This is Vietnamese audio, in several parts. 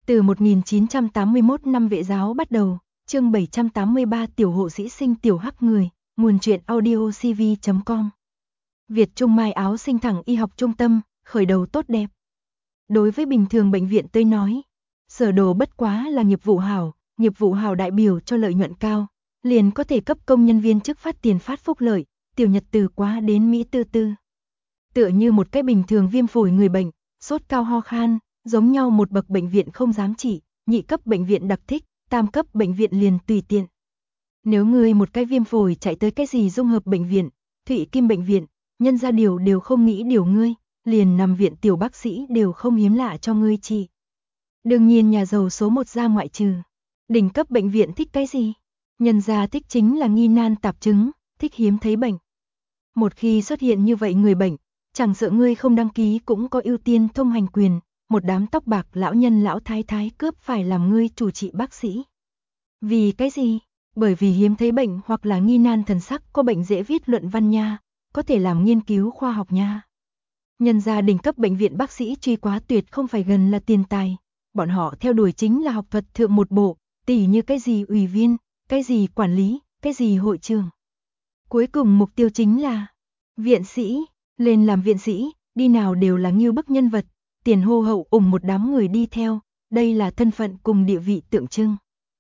Từ 1981 năm Vệ giáo bắt đầu, chương 783 tiểu hộ sĩ sinh tiểu hắc người, nguồn truyện audio cv.com. Việt Trung Mai áo sinh thẳng y học trung tâm, khởi đầu tốt đẹp. Đối với bình thường bệnh viện tôi nói, sở đồ bất quá là nghiệp vụ hảo đại biểu cho lợi nhuận cao, liền có thể cấp công nhân viên chức phát tiền phát phúc lợi, tiểu nhật từ quá đến Mỹ tư tư. Tựa như một cái bình thường viêm phổi người bệnh, sốt cao ho khan, giống nhau một bậc bệnh viện không dám trị, nhị cấp bệnh viện đặc thích, tam cấp bệnh viện liền tùy tiện. Nếu ngươi một cái viêm phổi chạy tới cái gì dung hợp bệnh viện, Thụy Kim bệnh viện, nhân ra đều không nghĩ điều ngươi, liền nằm viện tiểu bác sĩ đều không hiếm lạ cho ngươi trị. Đương nhiên nhà giàu số 1 ra ngoại trừ. Đỉnh cấp bệnh viện thích cái gì? Nhân gia thích chính là nghi nan tạp chứng, thích hiếm thấy bệnh. Một khi xuất hiện như vậy người bệnh, chẳng sợ ngươi không đăng ký cũng có ưu tiên thông hành quyền, một đám tóc bạc lão nhân lão thái thái cướp phải làm ngươi chủ trị bác sĩ. Vì cái gì? Bởi vì hiếm thấy bệnh hoặc là nghi nan thần sắc có bệnh dễ viết luận văn nha, có thể làm nghiên cứu khoa học nha. Nhân gia đỉnh cấp bệnh viện bác sĩ truy quá tuyệt không phải gần là tiền tài, bọn họ theo đuổi chính là học thuật thượng một bộ, tỉ như cái gì ủy viên, cái gì quản lý, cái gì hội trưởng. Cuối cùng mục tiêu chính là viện sĩ, lên làm viện sĩ, đi nào đều là ngưu bức nhân vật, tiền hô hậu ủng một đám người đi theo, đây là thân phận cùng địa vị tượng trưng.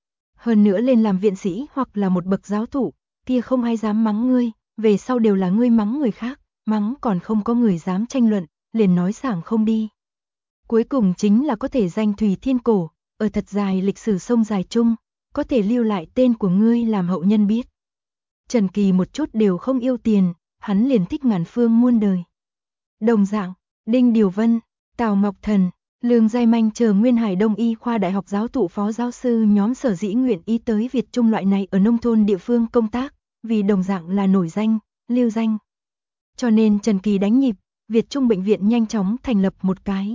Hơn nữa lên làm viện sĩ hoặc là một bậc giáo thụ, kia không ai dám mắng ngươi, về sau đều là ngươi mắng người khác, mắng còn không có người dám tranh luận, liền nói sảng không đi. Cuối cùng chính là có thể danh thùy thiên cổ, ở thật dài lịch sử sông dài chung, có thể lưu lại tên của ngươi làm hậu nhân biết. Trần Kỳ một chút đều không yêu tiền, hắn liền thích ngàn phương muôn đời. Đồng dạng, Đinh Điều Vân, Tào Ngọc Thần, Lương Giai Manh chờ Nguyên Hải Đông Y khoa đại học giáo thụ phó giáo sư nhóm sở dĩ nguyện ý tới Việt Trung loại này ở nông thôn địa phương công tác, vì đồng dạng là nổi danh, lưu danh. Cho nên Trần Kỳ đánh nhịp, Việt Trung bệnh viện nhanh chóng thành lập một cái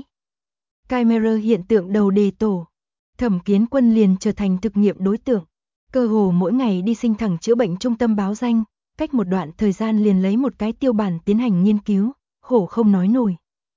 camera hiện tượng đầu đề tổ. Thẩm Kiến Quân liền trở thành thực nghiệm đối tượng. Cơ hồ mỗi ngày đi sinh thẳng chữa bệnh trung tâm báo danh, cách một đoạn thời gian liền lấy một cái tiêu bản tiến hành nghiên cứu, khổ không nói nổi.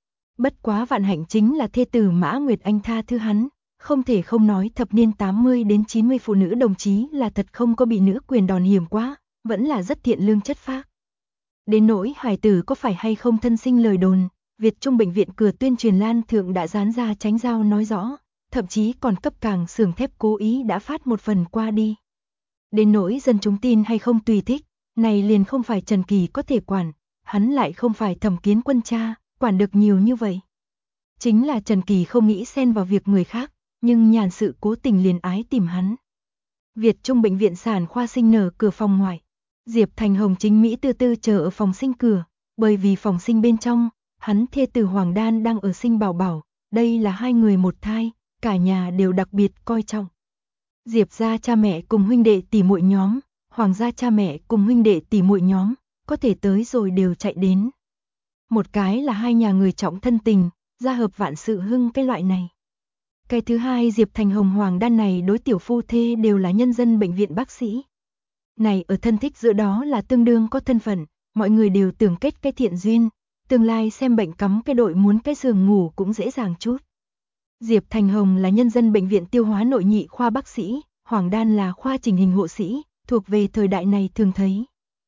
Bất quá vạn hạnh chính là thê tử Mã Nguyệt Anh tha thứ hắn, không thể không nói thập niên 80 đến 90 phụ nữ đồng chí là thật không có bị nữ quyền đòn hiểm quá, vẫn là rất thiện lương chất phác. Đến nỗi hài tử có phải hay không thân sinh lời đồn, Việt Trung bệnh viện cửa tuyên truyền lan thượng đã dán ra tránh giao nói rõ, thậm chí còn cấp càng xưởng thép cố ý đã phát một phần qua đi. Đến nỗi dân chúng tin hay không tùy thích, này liền không phải Trần Kỳ có thể quản, hắn lại không phải Thẩm Kiến Quân cha, quản được nhiều như vậy. Chính là Trần Kỳ không nghĩ xen vào việc người khác, nhưng nhàn sự cố tình liền ái tìm hắn. Việt Trung bệnh viện sản khoa sinh nở cửa phòng ngoài, Diệp Thành Hồng chính Mỹ tư tư chờ ở phòng sinh cửa, bởi vì phòng sinh bên trong, hắn thê tử Hoàng Đan đang ở sinh bảo bảo, đây là hai người một thai, cả nhà đều đặc biệt coi trọng. Diệp gia cha mẹ cùng huynh đệ tỷ muội nhóm, Hoàng gia cha mẹ cùng huynh đệ tỷ muội nhóm, có thể tới rồi đều chạy đến. Một cái là hai nhà người trọng thân tình, gia hợp vạn sự hưng cái loại này. Cái thứ hai Diệp Thành Hồng Hoàng Đan này đối tiểu phu thê đều là nhân dân bệnh viện bác sĩ. Này ở thân thích giữa đó là tương đương có thân phận, mọi người đều tưởng kết cái thiện duyên, tương lai xem bệnh cắm cái đội muốn cái giường ngủ cũng dễ dàng chút. Diệp Thành Hồng là nhân dân bệnh viện tiêu hóa nội nhị khoa bác sĩ, Hoàng Đan là khoa chỉnh hình hộ sĩ, thuộc về thời đại này thường thấy.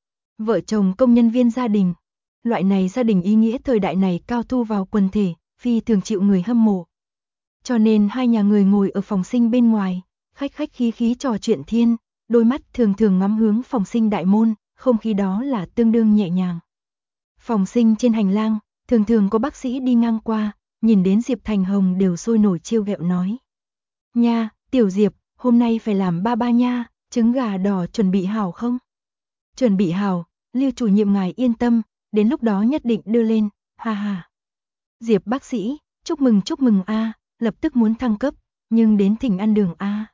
Vợ chồng công nhân viên gia đình, loại này gia đình ý nghĩa thời đại này cao thu vào quần thể, phi thường chịu người hâm mộ. Cho nên hai nhà người ngồi ở phòng sinh bên ngoài, khách khách khí khí trò chuyện thiên, đôi mắt thường thường ngắm hướng phòng sinh đại môn, không khí đó là tương đương nhẹ nhàng. Phòng sinh trên hành lang, thường thường có bác sĩ đi ngang qua, nhìn đến Diệp Thành Hồng đều sôi nổi trêu ghẹo nói. Nha, tiểu Diệp, hôm nay phải làm ba ba nha, trứng gà đỏ chuẩn bị hảo không? Chuẩn bị hảo, Lưu chủ nhiệm ngài yên tâm, đến lúc đó nhất định đưa lên, ha ha. Diệp bác sĩ, chúc mừng a, lập tức muốn thăng cấp, nhưng đến thỉnh ăn đường a.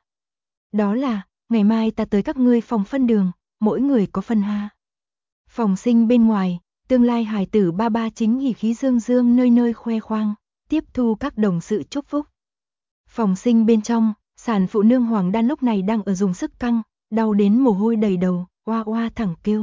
Đó là, ngày mai ta tới các ngươi phòng phân đường, mỗi người có phân ha. Phòng sinh bên ngoài, tương lai hài tử ba ba chính hỉ khí dương dương nơi nơi khoe khoang, tiếp thu các đồng sự chúc phúc. Phòng sinh bên trong, sản phụ nương Hoàng Đan lúc này đang ở dùng sức căng, đau đến mồ hôi đầy đầu, oa oa thẳng kêu.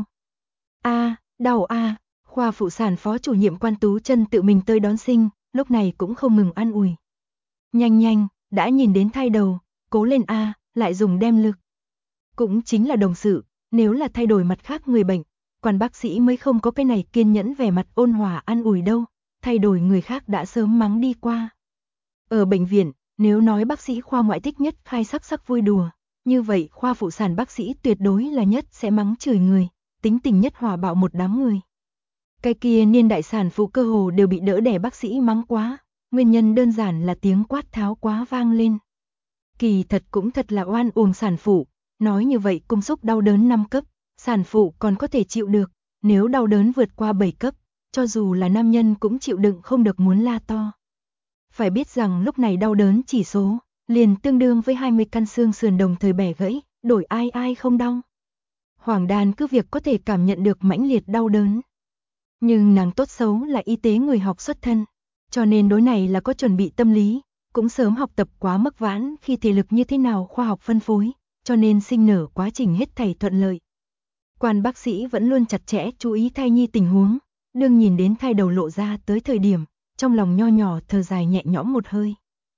A, đau a, khoa phụ sản phó chủ nhiệm Quan Tú Chân tự mình tới đón sinh, lúc này cũng không ngừng an ủi. Nhanh nhanh, đã nhìn đến thai đầu, cố lên a, lại dùng đem lực. Cũng chính là đồng sự, nếu là thay đổi mặt khác người bệnh, quan bác sĩ mới không có cái này kiên nhẫn vẻ mặt ôn hòa an ủi đâu, thay đổi người khác đã sớm mắng đi qua. Ở bệnh viện, nếu nói bác sĩ khoa ngoại thích nhất khai sắc vui đùa, như vậy khoa phụ sản bác sĩ tuyệt đối là nhất sẽ mắng chửi người, tính tình nhất hòa bạo một đám người. Cái kia niên đại sản phụ cơ hồ đều bị đỡ đẻ bác sĩ mắng quá, nguyên nhân đơn giản là tiếng quát tháo quá vang lên. Kỳ thật cũng thật là oan uổng sản phụ, nói như vậy cung xúc đau đớn 5 cấp, sản phụ còn có thể chịu được, nếu đau đớn vượt qua 7 cấp, cho dù là nam nhân cũng chịu đựng không được muốn la to. Phải biết rằng lúc này đau đớn chỉ số, liền tương đương với 20 căn xương sườn đồng thời bẻ gãy, đổi ai không đau. Hoàng Đan cứ việc có thể cảm nhận được mãnh liệt đau đớn. Nhưng nàng tốt xấu là y tế người học xuất thân, cho nên đối này là có chuẩn bị tâm lý, cũng sớm học tập quá mức vãn khi thể lực như thế nào khoa học phân phối, cho nên sinh nở quá trình hết thảy thuận lợi. Quan bác sĩ vẫn luôn chặt chẽ chú ý thai nhi tình huống, đương nhìn đến thai đầu lộ ra tới thời điểm, trong lòng nho nhỏ thở dài nhẹ nhõm một hơi.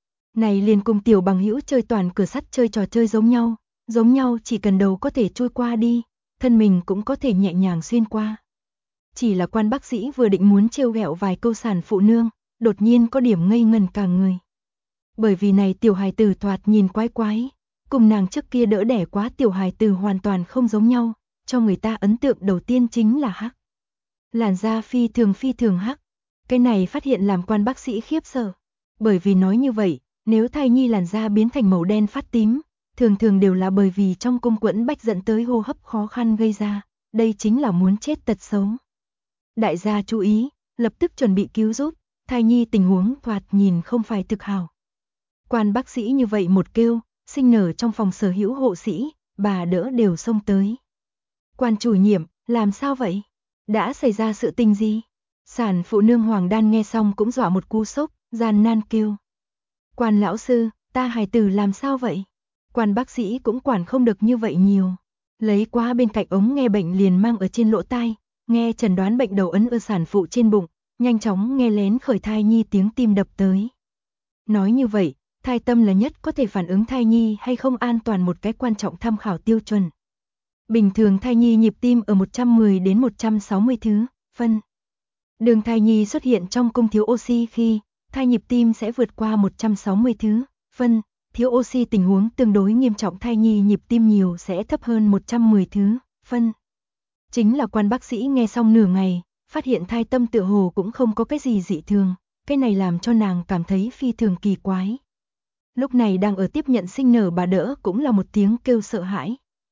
Này liền cùng tiểu bằng hữu chơi toàn cửa sắt chơi trò chơi giống nhau chỉ cần đầu có thể trôi qua đi, thân mình cũng có thể nhẹ nhàng xuyên qua. Chỉ là quan bác sĩ vừa định muốn trêu ghẹo vài câu sản phụ nương, đột nhiên có điểm ngây ngần cả người. Bởi vì này tiểu hài tử thoạt nhìn quái quái, cùng nàng trước kia đỡ đẻ quá tiểu hài tử hoàn toàn không giống nhau, cho người ta ấn tượng đầu tiên chính là hắc. Làn da phi thường hắc, cái này phát hiện làm quan bác sĩ khiếp sợ, bởi vì nói như vậy, nếu thai nhi làn da biến thành màu đen phát tím, thường đều là bởi vì trong cung quẫn bách dẫn tới hô hấp khó khăn gây ra, đây chính là muốn chết tật xấu. Đại gia chú ý, lập tức chuẩn bị cứu giúp, thai nhi tình huống thoạt nhìn không phải thực hảo. Quan bác sĩ như vậy một kêu, sinh nở trong phòng sở hữu hộ sĩ, bà đỡ đều xông tới. Quan chủ nhiệm, làm sao vậy? Đã xảy ra sự tình gì? Sản phụ nương Hoàng Đan nghe xong cũng dọa một cú sốc, gian nan kêu. Quan lão sư, ta hài tử làm sao vậy? Quan bác sĩ cũng quản không được như vậy nhiều. Lấy qua bên cạnh ống nghe bệnh liền mang ở trên lỗ tai, nghe chẩn đoán bệnh đầu ấn ở sản phụ trên bụng, nhanh chóng nghe lén khởi thai nhi tiếng tim đập tới. Nói như vậy, thai tâm là nhất có thể phản ứng thai nhi hay không an toàn một cái quan trọng tham khảo tiêu chuẩn. Bình thường thai nhi nhịp tim ở 110 đến 160 thứ, phân. Đường thai nhi xuất hiện trong cung thiếu oxy khi, thai nhịp tim sẽ vượt qua 160 thứ, phân. Thiếu oxy tình huống tương đối nghiêm trọng thai nhi nhịp tim nhiều sẽ thấp hơn 110 thứ, phân. Chính là quan bác sĩ nghe xong nửa ngày, phát hiện thai tâm tựa hồ cũng không có cái gì dị thường, cái này làm cho nàng cảm thấy phi thường kỳ quái. Lúc này đang ở tiếp nhận sinh nở bà đỡ cũng là một tiếng kêu sợ hãi.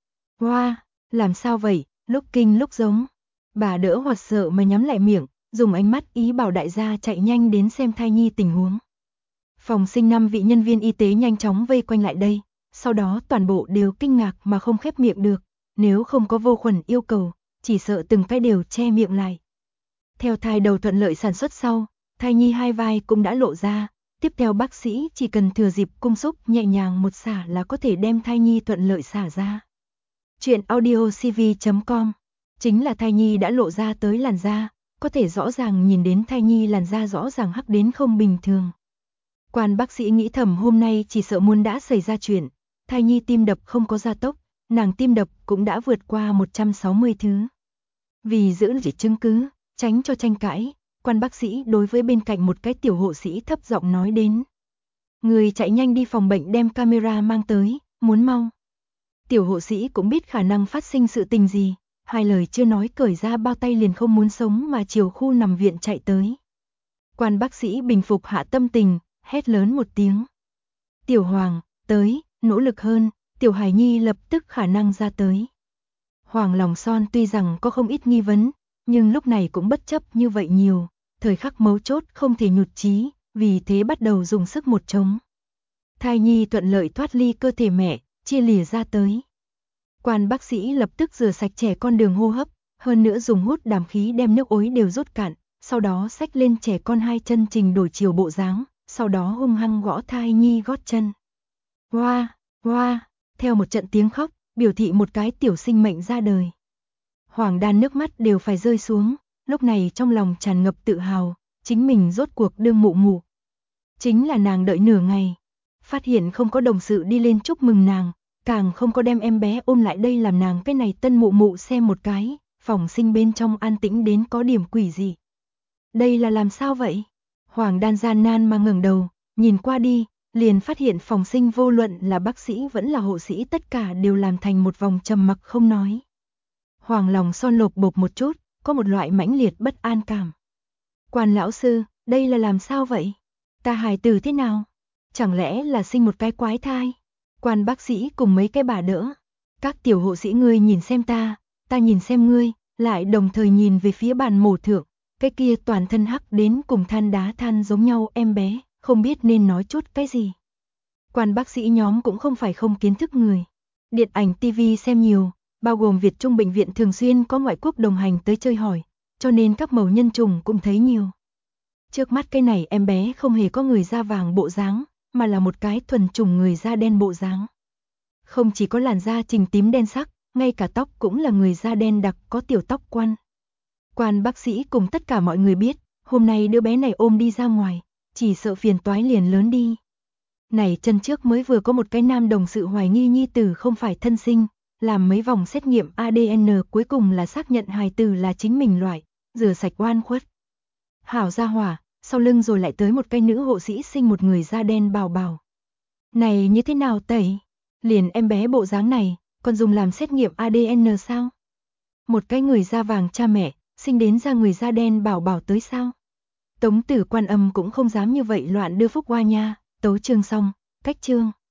Hoa, làm sao vậy, lúc kinh lúc giống. Bà đỡ hoảng sợ mà nhắm lại miệng, dùng ánh mắt ý bảo đại gia chạy nhanh đến xem thai nhi tình huống. Phòng sinh 5 vị nhân viên y tế nhanh chóng vây quanh lại đây, sau đó toàn bộ đều kinh ngạc mà không khép miệng được, nếu không có vô khuẩn yêu cầu, chỉ sợ từng cái đều che miệng lại. Theo thai đầu thuận lợi sản xuất sau, thai nhi hai vai cũng đã lộ ra, tiếp theo bác sĩ chỉ cần thừa dịp cung xúc nhẹ nhàng một xả là có thể đem thai nhi thuận lợi xả ra. Chuyện audiocv.com, chính là thai nhi đã lộ ra tới làn da, có thể rõ ràng nhìn đến thai nhi làn da rõ ràng hắc đến không bình thường. Quan bác sĩ nghĩ thầm hôm nay chỉ sợ muốn đã xảy ra chuyện, thai nhi tim đập không có gia tốc, nàng tim đập cũng đã vượt qua 160 thứ. Vì giữ chỉ chứng cứ, tránh cho tranh cãi, quan bác sĩ đối với bên cạnh một cái tiểu hộ sĩ thấp giọng nói đến. Người chạy nhanh đi phòng bệnh đem camera mang tới, muốn mau. Tiểu hộ sĩ cũng biết khả năng phát sinh sự tình gì, hai lời chưa nói cởi ra bao tay liền không muốn sống mà chiều khu nằm viện chạy tới. Quan bác sĩ bình phục hạ tâm tình, hét lớn một tiếng. Tiểu Hoàng, tới, nỗ lực hơn, tiểu Hải Nhi lập tức khả năng ra tới. Hoàng lòng son tuy rằng có không ít nghi vấn, nhưng lúc này cũng bất chấp như vậy nhiều, thời khắc mấu chốt không thể nhụt chí, vì thế bắt đầu dùng sức một trống. Thai nhi thuận lợi thoát ly cơ thể mẹ, chia lìa ra tới. Quan bác sĩ lập tức rửa sạch trẻ con đường hô hấp, hơn nữa dùng hút đàm khí đem nước ối đều rút cạn, sau đó xách lên trẻ con hai chân trình đổi chiều bộ dáng, sau đó hung hăng gõ thai nhi gót chân. Hoa, hoa, theo một trận tiếng khóc, biểu thị một cái tiểu sinh mệnh ra đời. Hoàng Đan nước mắt đều phải rơi xuống, lúc này trong lòng tràn ngập tự hào, chính mình rốt cuộc đương mụ mụ. Chính là nàng đợi nửa ngày, phát hiện không có đồng sự đi lên chúc mừng nàng, càng không có đem em bé ôm lại đây làm nàng cái này tân mụ mụ xem một cái, phòng sinh bên trong an tĩnh đến có điểm quỷ gì. Đây là làm sao vậy? Hoàng Đan gian nan mà ngẩng đầu, nhìn qua đi, liền phát hiện phòng sinh vô luận là bác sĩ vẫn là hộ sĩ tất cả đều làm thành một vòng trầm mặc không nói. Hoàng lòng son lột bột một chút, có một loại mãnh liệt bất an cảm. Quan lão sư, đây là làm sao vậy? Ta hài tử thế nào? Chẳng lẽ là sinh một cái quái thai? Quan bác sĩ cùng mấy cái bà đỡ. Các tiểu hộ sĩ ngươi nhìn xem ta nhìn xem ngươi, lại đồng thời nhìn về phía bàn mổ thượng, cái kia toàn thân hắc đến cùng than đá than giống nhau em bé, không biết nên nói chút cái gì. Quan bác sĩ nhóm cũng không phải không kiến thức người. Điện ảnh TV xem nhiều, bao gồm Việt Trung bệnh viện thường xuyên có ngoại quốc đồng hành tới chơi hỏi, cho nên các mẩu nhân trùng cũng thấy nhiều. Trước mắt cái này em bé không hề có người da vàng bộ dáng, mà là một cái thuần chủng người da đen bộ dáng. Không chỉ có làn da trình tím đen sắc, ngay cả tóc cũng là người da đen đặc có tiểu tóc quăn. Quan bác sĩ cùng tất cả mọi người biết, hôm nay đứa bé này ôm đi ra ngoài, chỉ sợ phiền toái liền lớn đi. Này chân trước mới vừa có một cái nam đồng sự hoài nghi nhi tử không phải thân sinh, làm mấy vòng xét nghiệm ADN cuối cùng là xác nhận hài tử là chính mình loại, rửa sạch oan khuất. Hảo gia hỏa, sau lưng rồi lại tới một cái nữ hộ sĩ sinh một người da đen bào bào. Này như thế nào tẩy? Liền em bé bộ dáng này, còn dùng làm xét nghiệm ADN sao? Một cái người da vàng cha mẹ, sinh đến ra người da đen bảo bảo tới sao? Tống Tử Quan Âm cũng không dám như vậy loạn đưa phúc hoa nha. Tấu chương xong, cách chương.